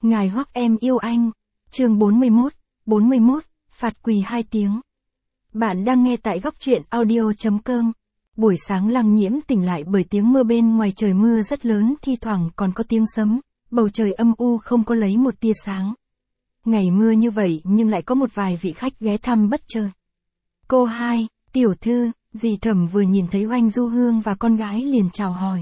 Ngài Hoắc em yêu anh. Chương 41, phạt quỳ 2 tiếng. Bạn đang nghe tại góc truyện audio.com. Buổi sáng Lăng Nhiễm tỉnh lại bởi tiếng mưa bên ngoài, trời mưa rất lớn, thi thoảng còn có tiếng sấm, bầu trời âm u không có lấy một tia sáng. Ngày mưa như vậy nhưng lại có một vài vị khách ghé thăm bất chợt. Cô hai, tiểu thư, dì Thẩm vừa nhìn thấy Oanh Du Hương và con gái liền chào hỏi.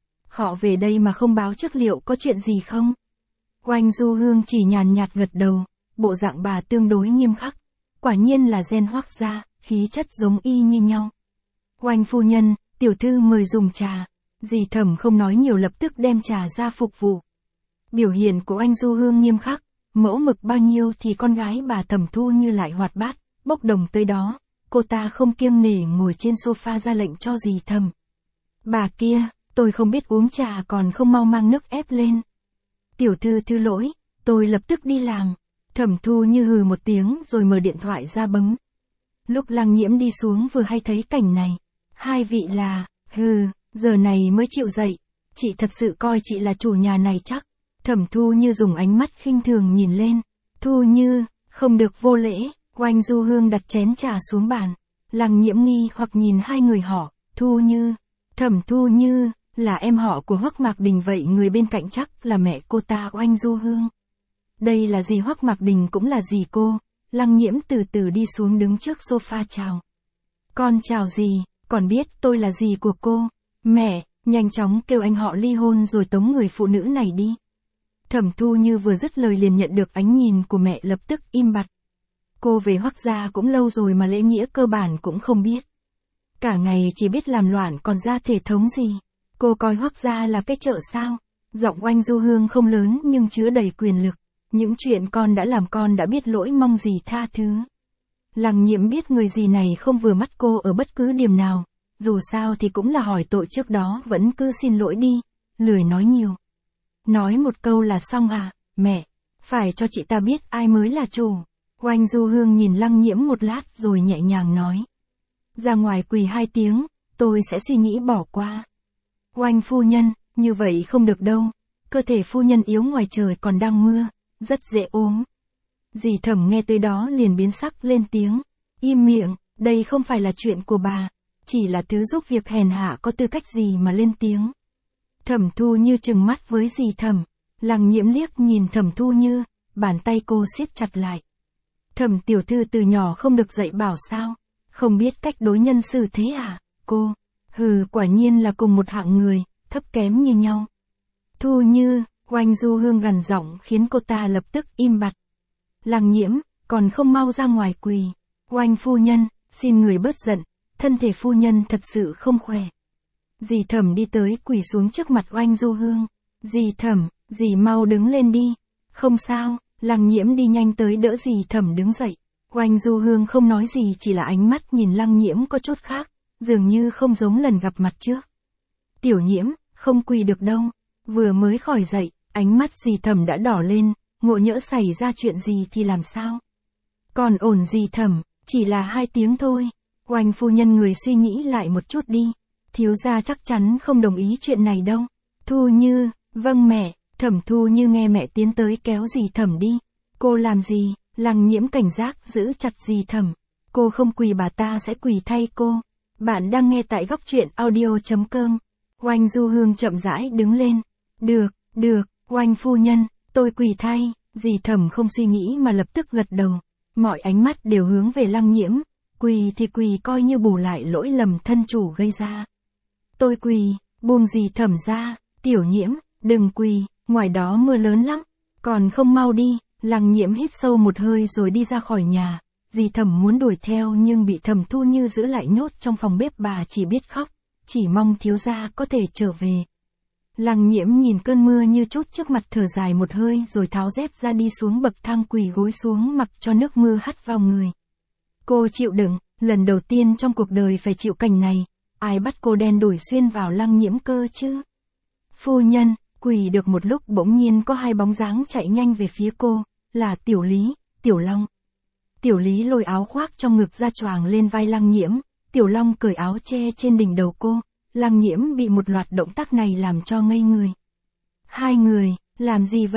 Họ về đây mà không báo trước, liệu có chuyện gì không? Oanh Du Hương chỉ nhàn nhạt gật đầu, bộ dạng bà tương đối nghiêm khắc. Quả nhiên là gen Hoắc gia, khí chất giống y như nhau. Oanh phu nhân, tiểu thư mời dùng trà. Dì Thẩm không nói nhiều, lập tức đem trà ra phục vụ. Biểu hiện của Oanh Du Hương nghiêm khắc, mẫu mực bao nhiêu thì con gái bà Thẩm Thu Như lại hoạt bát, bốc đồng tới đó. Cô ta không kiêng nể ngồi trên sofa ra lệnh cho dì Thẩm. Bà kia, tôi không biết uống trà, còn không mau mang nước ép lên. Tiểu thư thứ lỗi, tôi lập tức đi làm. Thẩm Thu Như hừ một tiếng rồi mở điện thoại ra bấm. Lúc Lăng Nhiễm đi xuống vừa hay thấy cảnh này. Hai vị là, giờ này mới chịu dậy. Chị thật sự coi chị là chủ nhà này chắc. Thẩm Thu Như dùng ánh mắt khinh thường nhìn lên. Thu Như, không được vô lễ. Oanh Du Hương đặt chén trà xuống bàn. Lăng Nhiễm nghi hoặc nhìn hai người họ. Thu Như, Thẩm Thu Như, là em họ của Hoắc Mạc Đình, vậy người bên cạnh chắc là mẹ cô ta. Oanh Du Hương. Đây là dì Hoắc Mạc Đình, cũng là dì cô. Lăng Nhiễm từ từ đi xuống đứng trước sofa chào. Con chào dì, còn biết tôi là dì của cô. Mẹ, nhanh chóng kêu anh họ ly hôn rồi tống người phụ nữ này đi. Thẩm Thu Như vừa dứt lời liền nhận được ánh nhìn của mẹ, lập tức im bặt. Cô về Hoắc gia cũng lâu rồi mà lễ nghĩa cơ bản cũng không biết. Cả ngày chỉ biết làm loạn còn ra thể thống gì. Cô coi Hoắc gia là cái chợ sao? Giọng Oanh Du Hương không lớn nhưng chứa đầy quyền lực. Những chuyện con đã làm con đã biết lỗi, mong dì tha thứ. Lăng Nhiễm biết người dì này không vừa mắt cô ở bất cứ điểm nào. Dù sao thì cũng là hỏi tội trước đó, vẫn cứ xin lỗi đi, lười nói nhiều. Nói một câu là xong à, mẹ, phải cho chị ta biết ai mới là chủ. Oanh Du Hương nhìn Lăng Nhiễm một lát rồi nhẹ nhàng nói. Ra ngoài quỳ 2 tiếng, tôi sẽ suy nghĩ bỏ qua. Oanh phu nhân, như vậy không được đâu. Cơ thể phu nhân yếu, ngoài trời còn đang mưa, rất dễ ốm. Dì Thẩm nghe tới đó liền biến sắc lên tiếng. Im miệng, đây không phải là chuyện của bà. Chỉ là thứ giúp việc hèn hạ, có tư cách gì mà lên tiếng. Thẩm Thu Như trừng mắt với dì Thẩm. Lăng Nhiễm liếc nhìn Thẩm Thu Như, bàn tay cô siết chặt lại. Thẩm tiểu thư từ nhỏ không được dạy bảo sao? Không biết cách đối nhân xử thế à? Cô, quả nhiên là cùng một hạng người, thấp kém như nhau. Thu Như, Oanh Du Hương gằn giọng khiến cô ta lập tức im bặt. Lăng Nhiễm, còn không mau ra ngoài quỳ. Oanh phu nhân, xin người bớt giận, thân thể phu nhân thật sự không khỏe. Dì Thẩm đi tới quỳ xuống trước mặt Oanh Du Hương. Dì Thẩm, dì mau đứng lên đi. Không sao. Lăng Nhiễm đi nhanh tới đỡ dì Thẩm đứng dậy. Oanh Du Hương không nói gì, chỉ là ánh mắt nhìn Lăng Nhiễm có chút khác, dường như không giống lần gặp mặt trước. Tiểu Nhiễm, không quỳ được đâu. Vừa mới khỏi dậy, ánh mắt dì Thẩm đã đỏ lên, ngộ nhỡ xảy ra chuyện gì thì làm sao? Còn ổn dì Thẩm, chỉ là 2 tiếng thôi. Oanh phu nhân, người suy nghĩ lại một chút đi. Thiếu gia chắc chắn không đồng ý chuyện này đâu. Thu Như, vâng mẹ. Thẩm Thu Như nghe mẹ tiến tới kéo dì Thẩm đi. Cô làm gì? Lăng Nhiễm cảnh giác giữ chặt dì Thẩm. Cô không quỳ bà ta sẽ quỳ thay cô. Bạn đang nghe tại góc truyện audio.com. Oanh Du Hương chậm rãi đứng lên. Được, Oanh phu nhân, tôi quỳ thay. Dì Thẩm không suy nghĩ mà lập tức gật đầu. Mọi ánh mắt đều hướng về Lăng Nhiễm. Quỳ thì quỳ, coi như bù lại lỗi lầm thân chủ gây ra. Tôi quỳ, buông dì Thẩm ra. Tiểu Nhiễm, đừng quỳ. Ngoài đó mưa lớn lắm, còn không mau đi. Lăng Nhiễm hít sâu một hơi rồi đi ra khỏi nhà. Dì Thẩm muốn đuổi theo nhưng bị Thẩm Thu Như giữ lại, nhốt trong phòng bếp. Bà chỉ biết khóc, chỉ mong thiếu gia có thể trở về. Lăng Nhiễm nhìn cơn mưa như chút trước mặt, thở dài một hơi rồi tháo dép ra đi xuống bậc thang, quỳ gối xuống mặc cho nước mưa hắt vào người. Cô chịu đựng, lần đầu tiên trong cuộc đời phải chịu cảnh này. Ai bắt cô đen đủi xuyên vào Lăng Nhiễm cơ chứ? Phu nhân. Quỳ được một lúc bỗng nhiên có 2 bóng dáng chạy nhanh về phía cô, là Tiểu Lý, Tiểu Long. Tiểu Lý lôi áo khoác trong ngực ra choàng lên vai Lăng Nhiễm, Tiểu Long cởi áo che trên đỉnh đầu cô. Lăng Nhiễm bị một loạt động tác này làm cho ngây người. Hai người, làm gì vậy?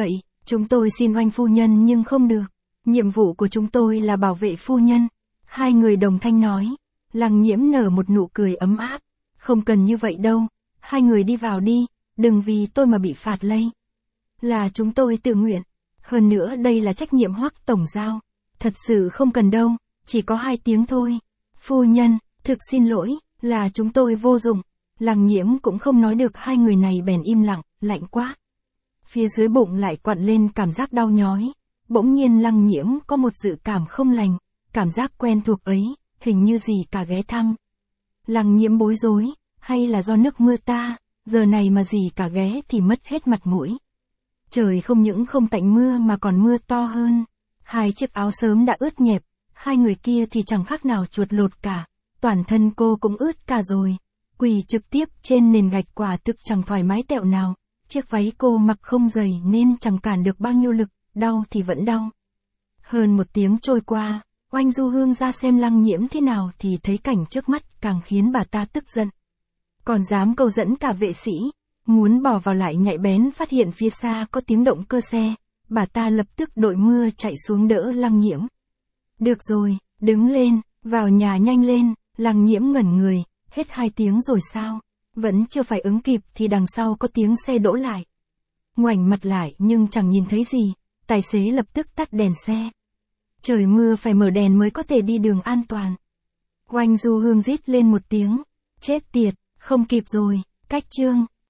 Chúng tôi xin oanh phu nhân nhưng không được. Nhiệm vụ của chúng tôi là bảo vệ phu nhân. Hai người đồng thanh nói. Lăng Nhiễm nở một nụ cười ấm áp. Không cần như vậy đâu. Hai người đi vào đi, đừng vì tôi mà bị phạt lây. Là chúng tôi tự nguyện. Hơn nữa đây là trách nhiệm Hoắc tổng giao. Thật sự không cần đâu, chỉ có 2 tiếng thôi. Phu nhân, thực xin lỗi, là chúng tôi vô dụng. Lăng Nhiễm cũng không nói được, hai người này bèn im lặng, lạnh quá. Phía dưới bụng lại quặn lên cảm giác đau nhói. Bỗng nhiên Lăng Nhiễm có một dự cảm không lành, cảm giác quen thuộc ấy, hình như gì cả ghé thăm. Lăng Nhiễm bối rối, hay là do nước mưa ta, giờ này mà gì cả ghé thì mất hết mặt mũi. Trời không những không tạnh mưa mà còn mưa to hơn. 2 chiếc áo sớm đã ướt nhẹp, hai người kia thì chẳng khác nào chuột lột cả. Toàn thân cô cũng ướt cả rồi. Quỳ trực tiếp trên nền gạch quả thực chẳng thoải mái tẹo nào. Chiếc váy cô mặc không dày nên chẳng cản được bao nhiêu lực, đau thì vẫn đau. Hơn 1 tiếng trôi qua, Oanh Du Hương ra xem Lăng Nhiễm thế nào thì thấy cảnh trước mắt càng khiến bà ta tức giận. Còn dám câu dẫn cả vệ sĩ, muốn bỏ vào lại nhạy bén phát hiện phía xa có tiếng động cơ xe, bà ta lập tức đội mưa chạy xuống đỡ Lăng Nhiễm. Được rồi, đứng lên, vào nhà nhanh lên. Lăng Nhiễm ngẩn người, hết 2 tiếng rồi sao? Vẫn chưa phải ứng kịp thì đằng sau có tiếng xe đỗ lại. Ngoảnh mặt lại nhưng chẳng nhìn thấy gì, tài xế lập tức tắt đèn xe. Trời mưa phải mở đèn mới có thể đi đường an toàn. Oanh Du Hương rít lên một tiếng, chết tiệt, không kịp rồi, cách chương.